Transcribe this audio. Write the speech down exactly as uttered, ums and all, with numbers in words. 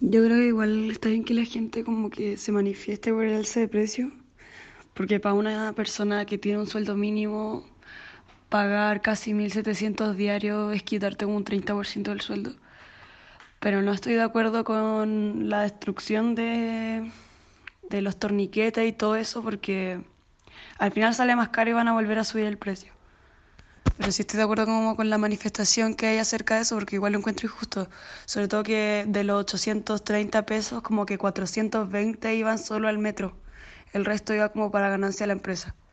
Yo creo que igual está bien que la gente como que se manifieste por el alza de precio, porque para una persona que tiene un sueldo mínimo, pagar casi mil setecientos diarios es quitarte un treinta por ciento del sueldo. Pero no estoy de acuerdo con la destrucción de, de los torniquetes y todo eso, porque al final sale más caro y van a volver a subir el precio. Pero sí estoy de acuerdo como con la manifestación que hay acerca de eso, porque igual lo encuentro injusto. Sobre todo que de los ochocientos treinta pesos, como que cuatrocientos veinte iban solo al metro. El resto iba como para ganancia de la empresa.